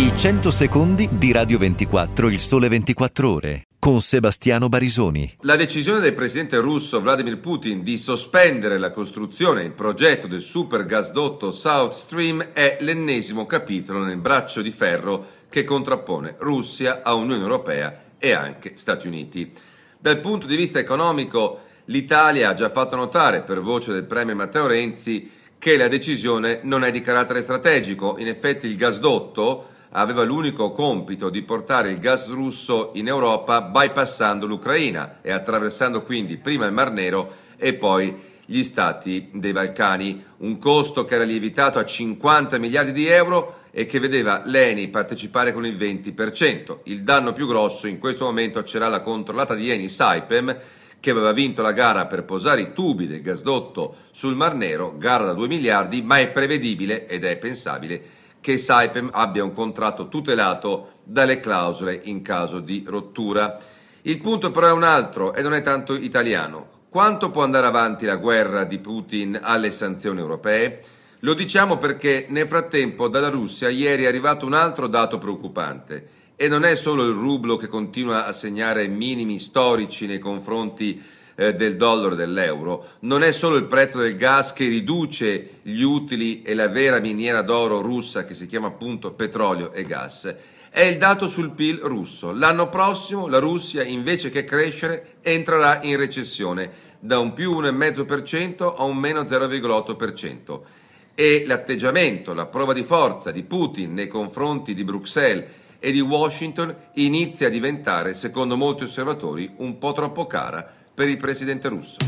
I 100 secondi di Radio 24, il sole 24 ore, con Sebastiano Barisoni. La decisione del presidente russo Vladimir Putin di sospendere la costruzione e il progetto del super gasdotto South Stream è l'ennesimo capitolo nel braccio di ferro che contrappone Russia a Unione Europea e anche Stati Uniti. Dal punto di vista economico, l'Italia ha già fatto notare, per voce del premier Matteo Renzi, che la decisione non è di carattere strategico. In effetti il gasdotto aveva l'unico compito di portare il gas russo in Europa bypassando l'Ucraina e attraversando quindi prima il Mar Nero e poi gli stati dei Balcani. Un costo che era lievitato a 50 miliardi di euro e che vedeva l'Eni partecipare con il 20%. Il danno più grosso in questo momento c'era la controllata di Eni Saipem, che aveva vinto la gara per posare i tubi del gasdotto sul Mar Nero, gara da 2 miliardi, ma è prevedibile ed è pensabile che Saipem abbia un contratto tutelato dalle clausole in caso di rottura. Il punto però è un altro e non è tanto italiano. Quanto può andare avanti la guerra di Putin alle sanzioni europee? Lo diciamo perché nel frattempo dalla Russia ieri è arrivato un altro dato preoccupante e non è solo il rublo che continua a segnare minimi storici nei confronti del dollaro e dell'euro, non è solo il prezzo del gas che riduce gli utili e la vera miniera d'oro russa che si chiama appunto petrolio e gas, è il dato sul PIL russo. L'anno prossimo la Russia invece che crescere entrerà in recessione da un più 1,5% a un meno 0,8%. E l'atteggiamento, la prova di forza di Putin nei confronti di Bruxelles e di Washington inizia a diventare, secondo molti osservatori, un po' troppo cara per il presidente russo.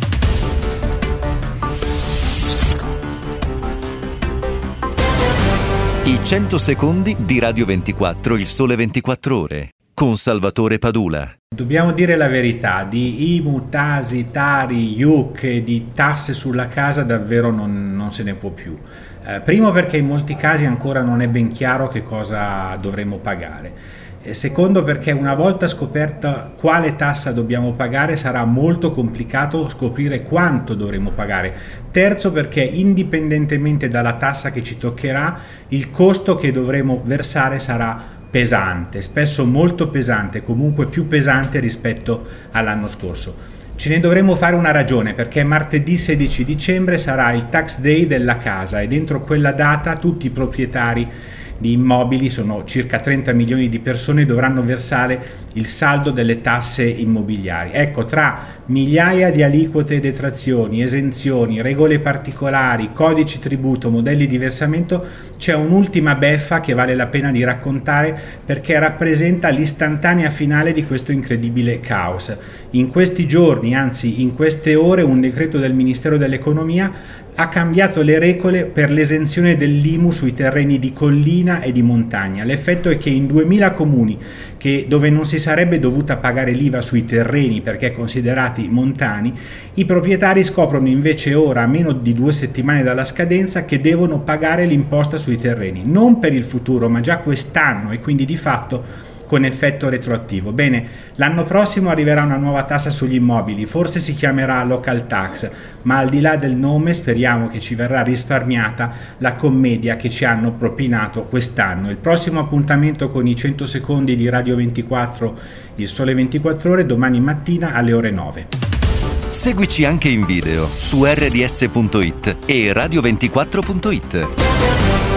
I 100 secondi di Radio 24, il sole 24 ore, con Salvatore Padula. Dobbiamo dire la verità, di IMU, TASI, TARI, IUC e di tasse sulla casa davvero non se ne può più. Primo perché in molti casi ancora non è ben chiaro che cosa dovremo pagare. Secondo perché una volta scoperta quale tassa dobbiamo pagare sarà molto complicato scoprire quanto dovremo pagare. Terzo perché indipendentemente dalla tassa che ci toccherà, il costo che dovremo versare sarà pesante, spesso molto pesante, comunque più pesante rispetto all'anno scorso. Ce ne dovremo fare una ragione perché martedì 16 dicembre sarà il tax day della casa e dentro quella data tutti i proprietari di immobili, sono circa 30 milioni di persone, dovranno versare il saldo delle tasse immobiliari. Ecco, tra migliaia di aliquote, detrazioni, esenzioni, regole particolari, codici tributo, modelli di versamento, c'è un'ultima beffa che vale la pena di raccontare perché rappresenta l'istantanea finale di questo incredibile caos. In questi giorni, anzi in queste ore, un decreto del Ministero dell'Economia ha cambiato le regole per l'esenzione dell'IMU sui terreni di collina e di montagna. L'effetto è che in 2000 comuni dove non si sarebbe dovuta pagare l'IVA sui terreni perché considerati montani, i proprietari scoprono invece ora, a meno di 2 settimane dalla scadenza, che devono pagare l'imposta sui terreni, non per il futuro ma già quest'anno e quindi di fatto con effetto retroattivo. Bene, l'anno prossimo arriverà una nuova tassa sugli immobili, forse si chiamerà local tax, ma al di là del nome speriamo che ci verrà risparmiata la commedia che ci hanno propinato quest'anno. Il prossimo appuntamento con i 100 secondi di Radio 24, il sole 24 ore, domani mattina alle ore 9. Seguici anche in video su rds.it e radio24.it.